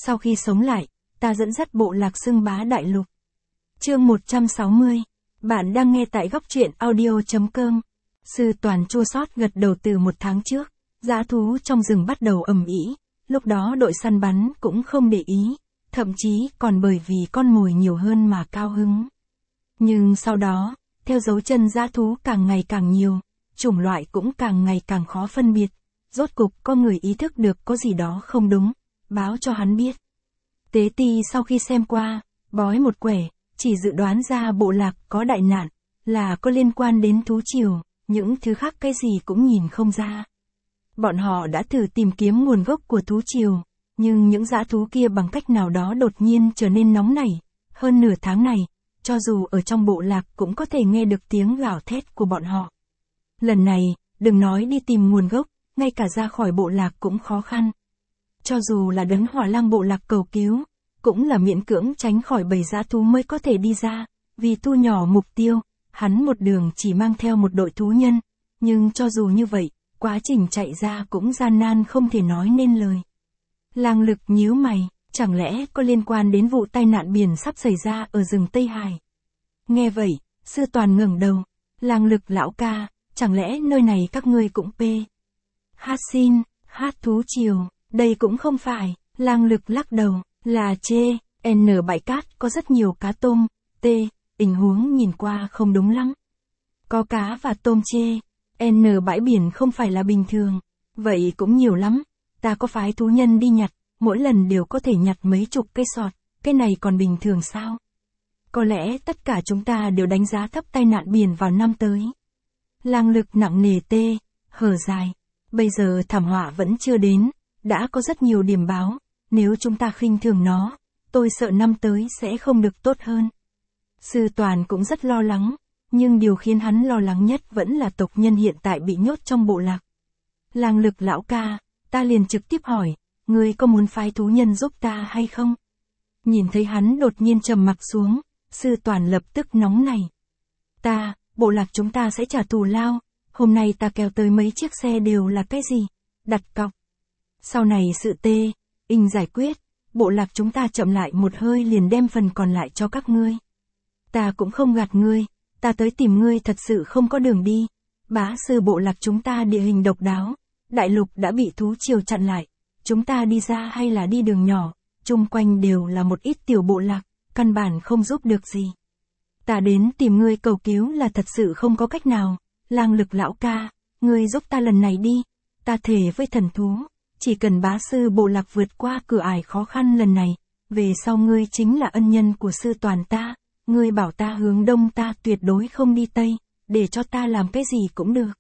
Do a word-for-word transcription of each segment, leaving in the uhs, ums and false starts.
Sau khi sống lại, ta dẫn dắt bộ lạc xưng bá đại lục. Chương một trăm sáu mươi. Bạn đang nghe tại góc truyện audio chấm com. Sư Toàn chua xót gật đầu. Từ một tháng trước, dã thú trong rừng bắt đầu ầm ĩ, lúc đó đội săn bắn cũng không để ý, thậm chí còn bởi vì con mồi nhiều hơn mà cao hứng. Nhưng sau đó, theo dấu chân dã thú càng ngày càng nhiều, chủng loại cũng càng ngày càng khó phân biệt, rốt cục có người ý thức được có gì đó không đúng, báo cho hắn biết. Tế Ti sau khi xem qua, bói một quẻ, chỉ dự đoán ra bộ lạc có đại nạn, là có liên quan đến thú triều, những thứ khác cái gì cũng nhìn không ra. Bọn họ đã thử tìm kiếm nguồn gốc của thú triều, nhưng những dã thú kia bằng cách nào đó đột nhiên trở nên nóng nảy. Hơn nửa tháng này, cho dù ở trong bộ lạc cũng có thể nghe được tiếng gào thét của bọn họ. Lần này, đừng nói đi tìm nguồn gốc, ngay cả ra khỏi bộ lạc cũng khó khăn. Cho dù là đấng hỏa lang bộ lạc cầu cứu, cũng là miễn cưỡng tránh khỏi bầy dã thú mới có thể đi ra, vì thu nhỏ mục tiêu, hắn một đường chỉ mang theo một đội thú nhân, nhưng cho dù như vậy, quá trình chạy ra cũng gian nan không thể nói nên lời. Lang Lực nhíu mày, chẳng lẽ có liên quan đến vụ tai nạn biển sắp xảy ra ở rừng Tây Hải? Nghe vậy, Sư Toàn ngẩng đầu, Lang Lực lão ca, chẳng lẽ nơi này các ngươi cũng pê? Hát xin, hát thú triều, đây cũng không phải. Lang Lực lắc đầu, là chê, N bãi cát có rất nhiều cá tôm, T, tình huống nhìn qua không đúng lắm. Có cá và tôm chê, N bãi biển không phải là bình thường, vậy cũng nhiều lắm, ta có phái thú nhân đi nhặt, mỗi lần đều có thể nhặt mấy chục cây sọt, cái này còn bình thường sao? Có lẽ tất cả chúng ta đều đánh giá thấp tai nạn biển vào năm tới. Lang Lực nặng nề tê, hở dài, bây giờ thảm họa vẫn chưa đến, đã có rất nhiều điểm báo, nếu chúng ta khinh thường nó, tôi sợ năm tới sẽ không được tốt hơn. Sư Toàn cũng rất lo lắng, nhưng điều khiến hắn lo lắng nhất vẫn là tộc nhân hiện tại bị nhốt trong bộ lạc. Lang Lực lão ca, ta liền trực tiếp hỏi, ngươi có muốn phái thú nhân giúp ta hay không? Nhìn thấy hắn đột nhiên trầm mặc xuống, Sư Toàn lập tức nóng nảy. Ta, bộ lạc chúng ta sẽ trả thù lao, hôm nay ta kéo tới mấy chiếc xe đều là cái gì? Đặt cọc. Sau này sự tê, inh giải quyết, bộ lạc chúng ta chậm lại một hơi liền đem phần còn lại cho các ngươi. Ta cũng không gạt ngươi, ta tới tìm ngươi thật sự không có đường đi. Bá sư bộ lạc chúng ta địa hình độc đáo, đại lục đã bị thú triều chặn lại, chúng ta đi ra hay là đi đường nhỏ, chung quanh đều là một ít tiểu bộ lạc, căn bản không giúp được gì. Ta đến tìm ngươi cầu cứu là thật sự không có cách nào. Lang Lực lão ca, ngươi giúp ta lần này đi, ta thề với thần thú, chỉ cần bá sư bộ lạc vượt qua cửa ải khó khăn lần này, về sau ngươi chính là ân nhân của Sư Toàn ta, ngươi bảo ta hướng đông ta tuyệt đối không đi tây, để cho ta làm cái gì cũng được.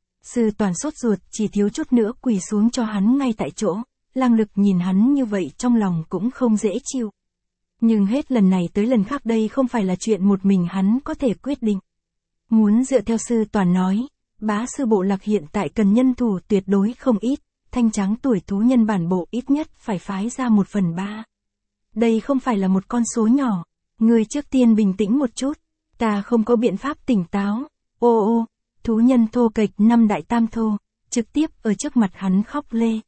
Sư Toàn sốt ruột chỉ thiếu chút nữa quỳ xuống cho hắn ngay tại chỗ, Lang Lực nhìn hắn như vậy trong lòng cũng không dễ chịu. Nhưng hết lần này tới lần khác đây không phải là chuyện một mình hắn có thể quyết định. Muốn dựa theo Sư Toàn nói, bá sư bộ lạc hiện tại cần nhân thủ tuyệt đối không ít, thanh tráng tuổi thú nhân bản bộ ít nhất phải phái ra một phần ba. Đây không phải là một con số nhỏ, ngươi trước tiên bình tĩnh một chút, ta không có biện pháp tỉnh táo, ô ô, thú nhân thô kệch năm đại tam thô, trực tiếp ở trước mặt hắn khóc lê.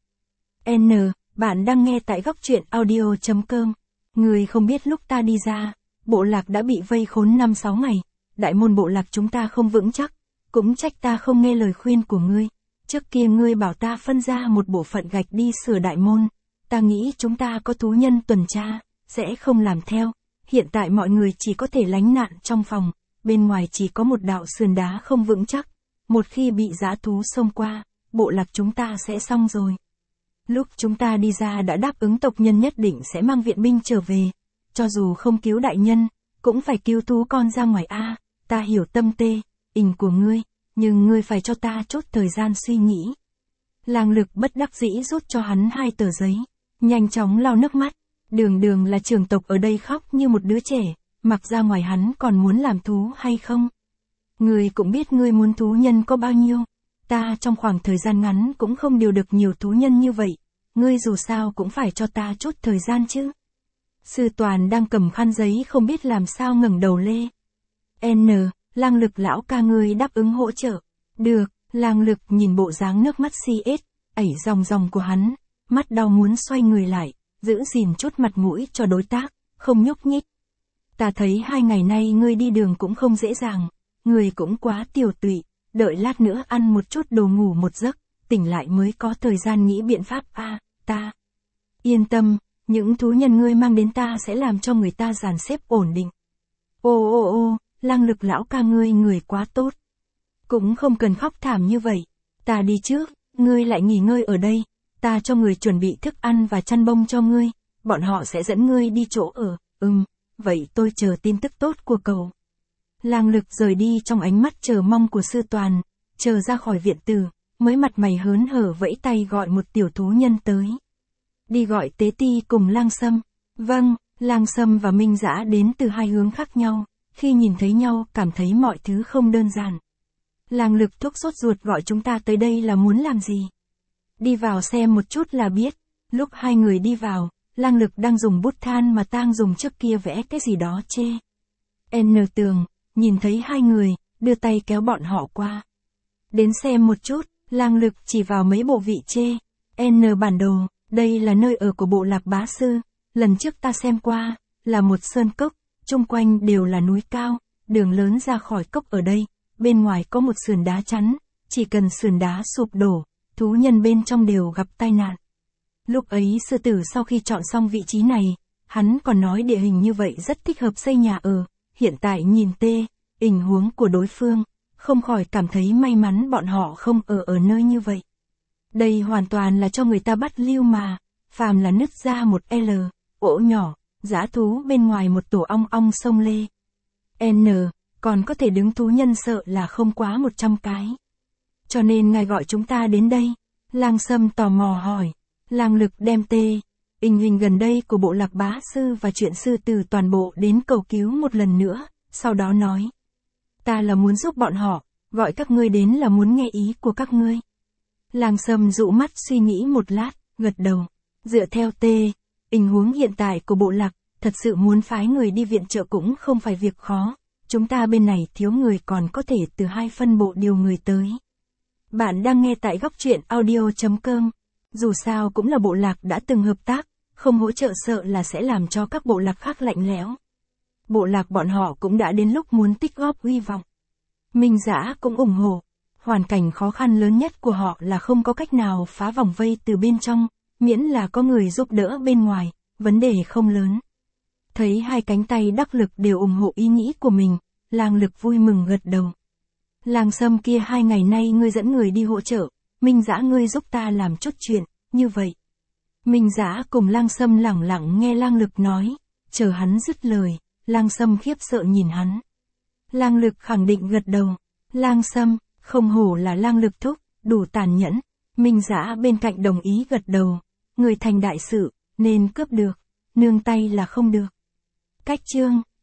N, bạn đang nghe tại góc truyện audio chấm com, ngươi không biết lúc ta đi ra, bộ lạc đã bị vây khốn năm sáu ngày, đại môn bộ lạc chúng ta không vững chắc, cũng trách ta không nghe lời khuyên của ngươi. Trước kia ngươi bảo ta phân ra một bộ phận gạch đi sửa đại môn, ta nghĩ chúng ta có thú nhân tuần tra, sẽ không làm theo, hiện tại mọi người chỉ có thể lánh nạn trong phòng, bên ngoài chỉ có một đạo sườn đá không vững chắc, một khi bị dã thú xông qua, bộ lạc chúng ta sẽ xong rồi. Lúc chúng ta đi ra đã đáp ứng tộc nhân nhất định sẽ mang viện binh trở về, cho dù không cứu đại nhân, cũng phải cứu thú con ra ngoài a. Ta hiểu tâm tê, ình của ngươi, nhưng ngươi phải cho ta chút thời gian suy nghĩ. Lang Lực bất đắc dĩ rút cho hắn hai tờ giấy, nhanh chóng lau nước mắt, đường đường là trưởng tộc ở đây khóc như một đứa trẻ, mặc ra ngoài hắn còn muốn làm thú hay không? Ngươi cũng biết ngươi muốn thú nhân có bao nhiêu, ta trong khoảng thời gian ngắn cũng không điều được nhiều thú nhân như vậy, ngươi dù sao cũng phải cho ta chút thời gian chứ. Sư Toàn đang cầm khăn giấy không biết làm sao ngẩng đầu lê. N, Lang Lực lão ca ngươi đáp ứng hỗ trợ. Được, Lang Lực nhìn bộ dáng nước mắt si ết, ẩy ròng ròng của hắn, mắt đau muốn xoay người lại, giữ gìn chút mặt mũi cho đối tác, không nhúc nhích. Ta thấy hai ngày nay ngươi đi đường cũng không dễ dàng, ngươi cũng quá tiều tụy, đợi lát nữa ăn một chút đồ ngủ một giấc, tỉnh lại mới có thời gian nghĩ biện pháp a, à, ta. Yên tâm, những thú nhân ngươi mang đến ta sẽ làm cho người ta dàn xếp ổn định. Ô ô ô, Lang Lực lão ca ngươi người quá tốt. Cũng không cần khóc thảm như vậy, ta đi trước, ngươi lại nghỉ ngơi ở đây, ta cho người chuẩn bị thức ăn và chăn bông cho ngươi, bọn họ sẽ dẫn ngươi đi chỗ ở, ừm, vậy tôi chờ tin tức tốt của cậu. Lang Lực rời đi trong ánh mắt chờ mong của Sư Toàn, chờ ra khỏi viện tử, mới mặt mày hớn hở vẫy tay gọi một tiểu thú nhân tới. Đi gọi Tế Ti cùng Lang Sâm. Vâng, Lang Sâm và Minh Dã đến từ hai hướng khác nhau, khi nhìn thấy nhau cảm thấy mọi thứ không đơn giản. Lang Lực thúc sốt ruột gọi chúng ta tới đây là muốn làm gì? Đi vào xem một chút là biết. Lúc hai người đi vào, Lang Lực đang dùng bút than mà Tang dùng trước kia vẽ cái gì đó chê. N Tường, nhìn thấy hai người, đưa tay kéo bọn họ qua. Đến xem một chút, Lang Lực chỉ vào mấy bộ vị chê. N bản đồ, đây là nơi ở của bộ lạc bá sư, lần trước ta xem qua, là một sơn cốc, chung quanh đều là núi cao, đường lớn ra khỏi cốc ở đây, bên ngoài có một sườn đá chắn, chỉ cần sườn đá sụp đổ, thú nhân bên trong đều gặp tai nạn. Lúc ấy sư tử sau khi chọn xong vị trí này, hắn còn nói địa hình như vậy rất thích hợp xây nhà ở, hiện tại nhìn tê, tình huống của đối phương, không khỏi cảm thấy may mắn bọn họ không ở ở nơi như vậy. Đây hoàn toàn là cho người ta bắt lưu mà, phàm là nứt ra một L, ổ nhỏ, dã thú bên ngoài một tổ ong ong sông lê. N, còn có thể đứng thú nhân sợ là không quá một trăm cái. Cho nên ngài gọi chúng ta đến đây. Lang Sâm tò mò hỏi. Lang Lực đem tê, tình hình gần đây của bộ lạc bá sư và chuyện sư tử toàn bộ đến cầu cứu một lần nữa, sau đó nói. Ta là muốn giúp bọn họ, gọi các ngươi đến là muốn nghe ý của các ngươi. Lang Sâm dụ mắt suy nghĩ một lát, gật đầu. Dựa theo tê, tình huống hiện tại của bộ lạc, thật sự muốn phái người đi viện trợ cũng không phải việc khó. Chúng ta bên này thiếu người còn có thể từ hai phân bộ điều người tới. Bạn đang nghe tại góc truyện audio chấm com. Dù sao cũng là bộ lạc đã từng hợp tác, không hỗ trợ sợ là sẽ làm cho các bộ lạc khác lạnh lẽo. Bộ lạc bọn họ cũng đã đến lúc muốn tích góp hy vọng. Minh Dã cũng ủng hộ. Hoàn cảnh khó khăn lớn nhất của họ là không có cách nào phá vòng vây từ bên trong, miễn là có người giúp đỡ bên ngoài, vấn đề không lớn. Thấy hai cánh tay đắc lực đều ủng hộ ý nghĩ của mình, Lang Lực vui mừng gật đầu. Lang Sâm kia hai ngày nay ngươi dẫn người đi hỗ trợ, Minh Dã ngươi giúp ta làm chút chuyện, như vậy. Minh Dã cùng Lang Sâm lẳng lặng nghe Lang Lực nói, chờ hắn dứt lời, Lang Sâm khiếp sợ nhìn hắn. Lang Lực khẳng định gật đầu, Lang Sâm, không hổ là Lang Lực thúc, đủ tàn nhẫn. Minh Dã bên cạnh đồng ý gật đầu, người thành đại sự, nên cướp được, nương tay là không được. Cách chương